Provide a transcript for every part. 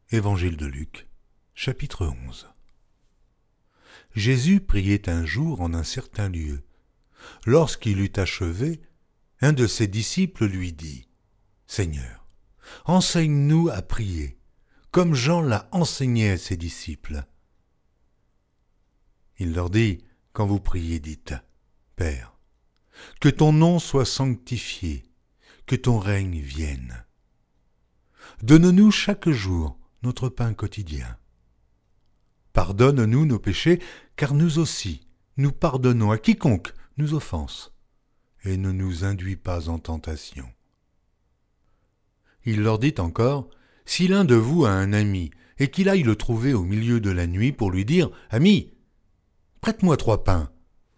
Évangile de Luc, chapitre 11. Jésus priait un jour en un certain lieu. Lorsqu'il eut achevé, un de ses disciples lui dit : « Seigneur, enseigne-nous à prier, comme Jean l'a enseigné à ses disciples. » Il leur dit : « Quand vous priez, dites : Père, que ton nom soit sanctifié, que ton règne vienne. Donne-nous chaque jour notre pain quotidien. Pardonne-nous nos péchés, car nous aussi, nous pardonnons à quiconque nous offense, et ne nous induis pas en tentation. » Il leur dit encore : « Si l'un de vous a un ami, et qu'il aille le trouver au milieu de la nuit pour lui dire : Ami, prête-moi 3 pains.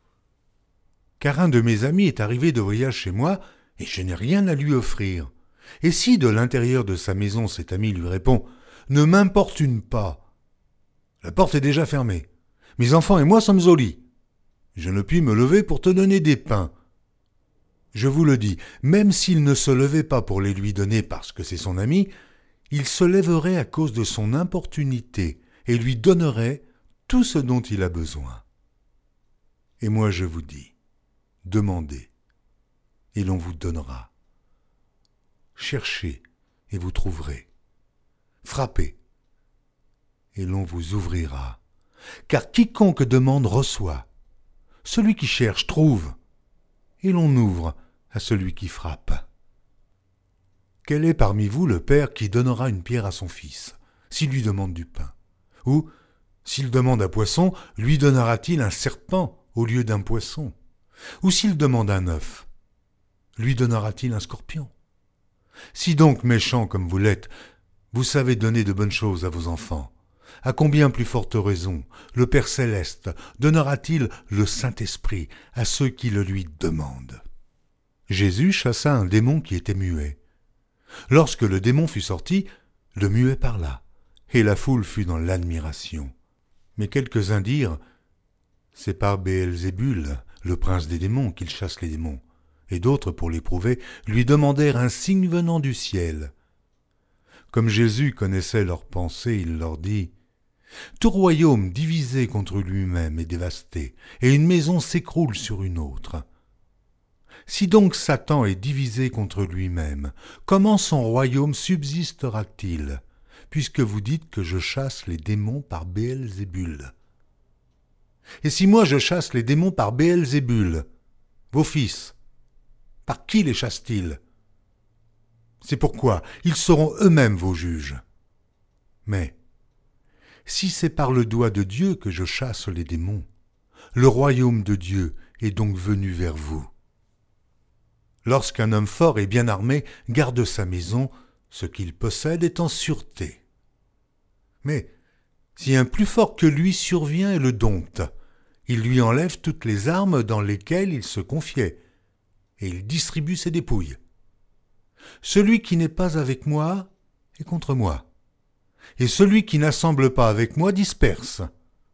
Car un de mes amis est arrivé de voyage chez moi, et je n'ai rien à lui offrir. Et si de l'intérieur de sa maison cet ami lui répond : Ne m'importune pas, la porte est déjà fermée, mes enfants et moi sommes au lit, je ne puis me lever pour te donner des pains. Je vous le dis, même s'il ne se levait pas pour les lui donner parce que c'est son ami, il se lèverait à cause de son importunité et lui donnerait tout ce dont il a besoin. Et moi je vous dis, demandez, et l'on vous donnera. Cherchez, et vous trouverez. Frappez, et l'on vous ouvrira. Car quiconque demande reçoit. Celui qui cherche trouve, et l'on ouvre à celui qui frappe. Quel est parmi vous le père qui donnera une pierre à son fils, s'il lui demande du pain ? Ou, s'il demande un poisson, lui donnera-t-il un serpent au lieu d'un poisson ? Ou s'il demande un œuf, lui donnera-t-il un scorpion ? Si donc, méchants comme vous l'êtes, vous savez donner de bonnes choses à vos enfants, à combien plus forte raison le Père Céleste donnera-t-il le Saint-Esprit à ceux qui le lui demandent ? Jésus chassa un démon qui était muet. Lorsque le démon fut sorti, le muet parla, et la foule fut dans l'admiration. Mais quelques-uns dirent : C'est par Béelzébul, le prince des démons, qu'il chasse les démons. Et d'autres, pour l'éprouver, lui demandèrent un signe venant du ciel. Comme Jésus connaissait leurs pensées, il leur dit : « Tout royaume divisé contre lui-même est dévasté, et une maison s'écroule sur une autre. Si donc Satan est divisé contre lui-même, comment son royaume subsistera-t-il, puisque vous dites que je chasse les démons par Béelzébul ? Et si moi je chasse les démons par Béelzébul, vos fils, par qui les chassent-ils ? C'est pourquoi ils seront eux-mêmes vos juges. Mais si c'est par le doigt de Dieu que je chasse les démons, le royaume de Dieu est donc venu vers vous. Lorsqu'un homme fort et bien armé garde sa maison, ce qu'il possède est en sûreté. Mais si un plus fort que lui survient et le dompte, il lui enlève toutes les armes dans lesquelles il se confiait, et il distribue ses dépouilles. Celui qui n'est pas avec moi est contre moi, et celui qui n'assemble pas avec moi disperse.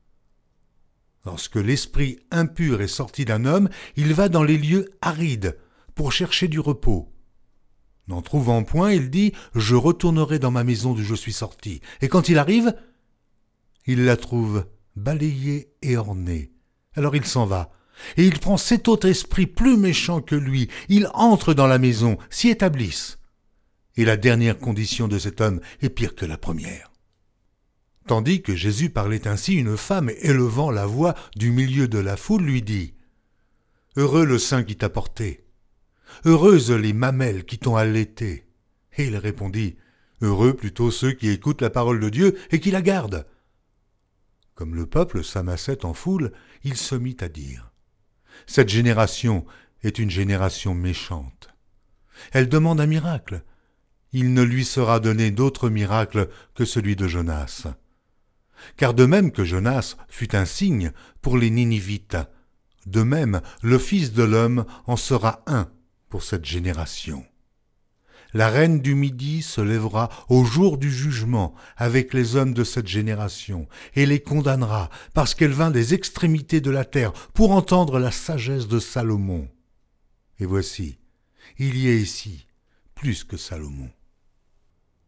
Lorsque l'esprit impur est sorti d'un homme, il va dans les lieux arides pour chercher du repos. N'en trouvant point, il dit : Je retournerai dans ma maison d'où je suis sorti. Et quand il arrive, il la trouve balayée et ornée. Alors il s'en va, et il prend 7 autres esprits plus méchants que lui. Ils entrent dans la maison, s'y établissent. Et la dernière condition de cet homme est pire que la première. Tandis que Jésus parlait ainsi, une femme, élevant la voix du milieu de la foule, lui dit : Heureux le sein qui t'a porté, heureuses les mamelles qui t'ont allaité. Et il répondit : Heureux plutôt ceux qui écoutent la parole de Dieu et qui la gardent. Comme le peuple s'amassait en foule, il se mit à dire : Cette génération est une génération méchante. Elle demande un miracle. Il ne lui sera donné d'autre miracle que celui de Jonas. Car de même que Jonas fut un signe pour les Ninivites, de même le Fils de l'homme en sera un pour cette génération. La reine du Midi se lèvera au jour du jugement avec les hommes de cette génération et les condamnera parce qu'elle vint des extrémités de la terre pour entendre la sagesse de Salomon. Et voici, il y a ici plus que Salomon.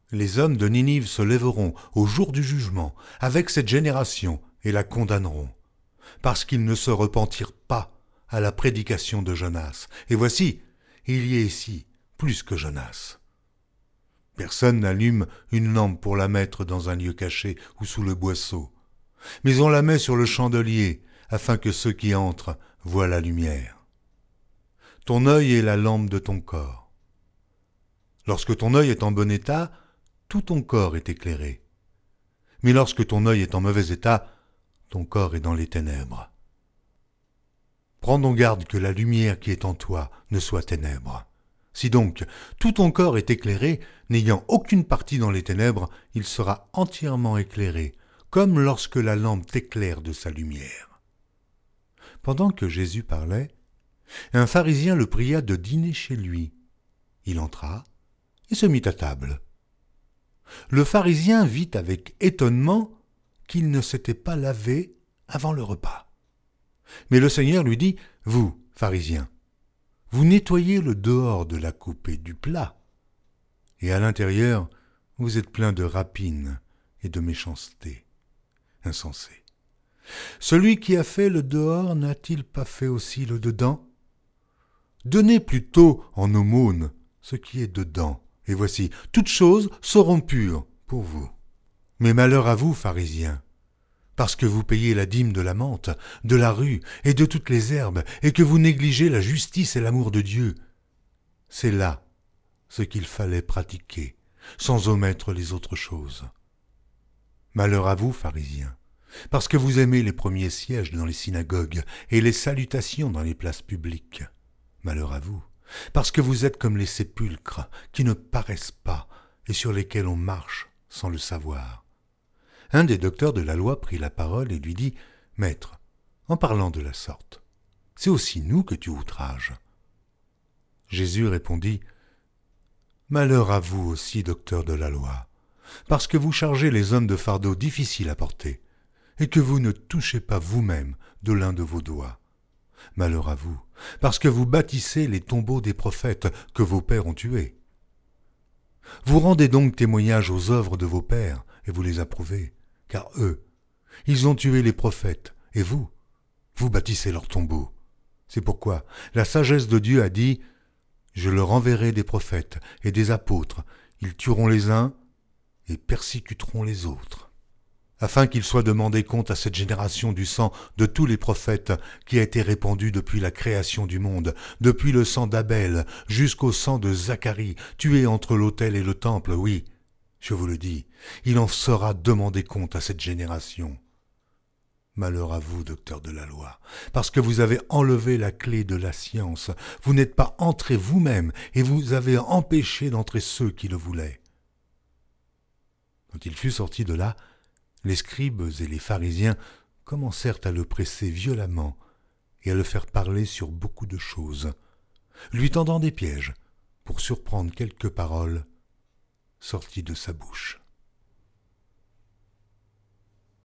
Les hommes de Ninive se lèveront au jour du jugement avec cette génération et la condamneront, parce qu'ils ne se repentirent pas à la prédication de Jonas. Et voici, il y est ici plus que Jonas. Personne n'allume une lampe pour la mettre dans un lieu caché ou sous le boisseau, mais on la met sur le chandelier, afin que ceux qui entrent voient la lumière. Ton œil est la lampe de ton corps. Lorsque ton œil est en bon état, tout ton corps est éclairé. Mais lorsque ton œil est en mauvais état, ton corps est dans les ténèbres. Prends donc garde que la lumière qui est en toi ne soit ténèbres. Si donc tout ton corps est éclairé, n'ayant aucune partie dans les ténèbres, il sera entièrement éclairé, comme lorsque la lampe t'éclaire de sa lumière. Pendant que Jésus parlait, un pharisien le pria de dîner chez lui. Il entra et se mit à table. Le pharisien vit avec étonnement qu'il ne s'était pas lavé avant le repas. Mais le Seigneur lui dit, « Vous, pharisiens, vous nettoyez le dehors de la coupe et du plat, et à l'intérieur, vous êtes plein de rapine et de méchanceté. Insensé. Celui qui a fait le dehors n'a-t-il pas fait aussi le dedans? Donnez plutôt en aumône ce qui est dedans, et voici, toutes choses seront pures pour vous. Mais malheur à vous, pharisiens, parce que vous payez la dîme de la menthe, de la rue et de toutes les herbes, et que vous négligez la justice et l'amour de Dieu. C'est là ce qu'il fallait pratiquer, sans omettre les autres choses. Malheur à vous, pharisiens, parce que vous aimez les premiers sièges dans les synagogues et les salutations dans les places publiques. Malheur à vous, parce que vous êtes comme les sépulcres qui ne paraissent pas et sur lesquels on marche sans le savoir. Un des docteurs de la loi prit la parole et lui dit, « Maître, en parlant de la sorte, c'est aussi nous que tu outrages. » Jésus répondit, « Malheur à vous aussi, docteurs de la loi, parce que vous chargez les hommes de fardeaux difficiles à porter, et que vous ne touchez pas vous-même de l'un de vos doigts. Malheur à vous, parce que vous bâtissez les tombeaux des prophètes que vos pères ont tués. Vous rendez donc témoignage aux œuvres de vos pères, et vous les approuvez, car eux, ils ont tué les prophètes, et vous bâtissez leurs tombeaux. C'est pourquoi la sagesse de Dieu a dit, « Je leur enverrai des prophètes et des apôtres, ils tueront les uns et persécuteront les autres. » Afin qu'il soit demandé compte à cette génération du sang de tous les prophètes qui a été répandu depuis la création du monde, depuis le sang d'Abel jusqu'au sang de Zacharie, tué entre l'autel et le temple, oui, je vous le dis, il en sera demandé compte à cette génération. Malheur à vous, docteurs de la loi, parce que vous avez enlevé la clé de la science, vous n'êtes pas entrés vous-même et vous avez empêché d'entrer ceux qui le voulaient. Quand il fut sorti de là, les scribes et les pharisiens commencèrent à le presser violemment et à le faire parler sur beaucoup de choses, lui tendant des pièges pour surprendre quelques paroles sorties de sa bouche.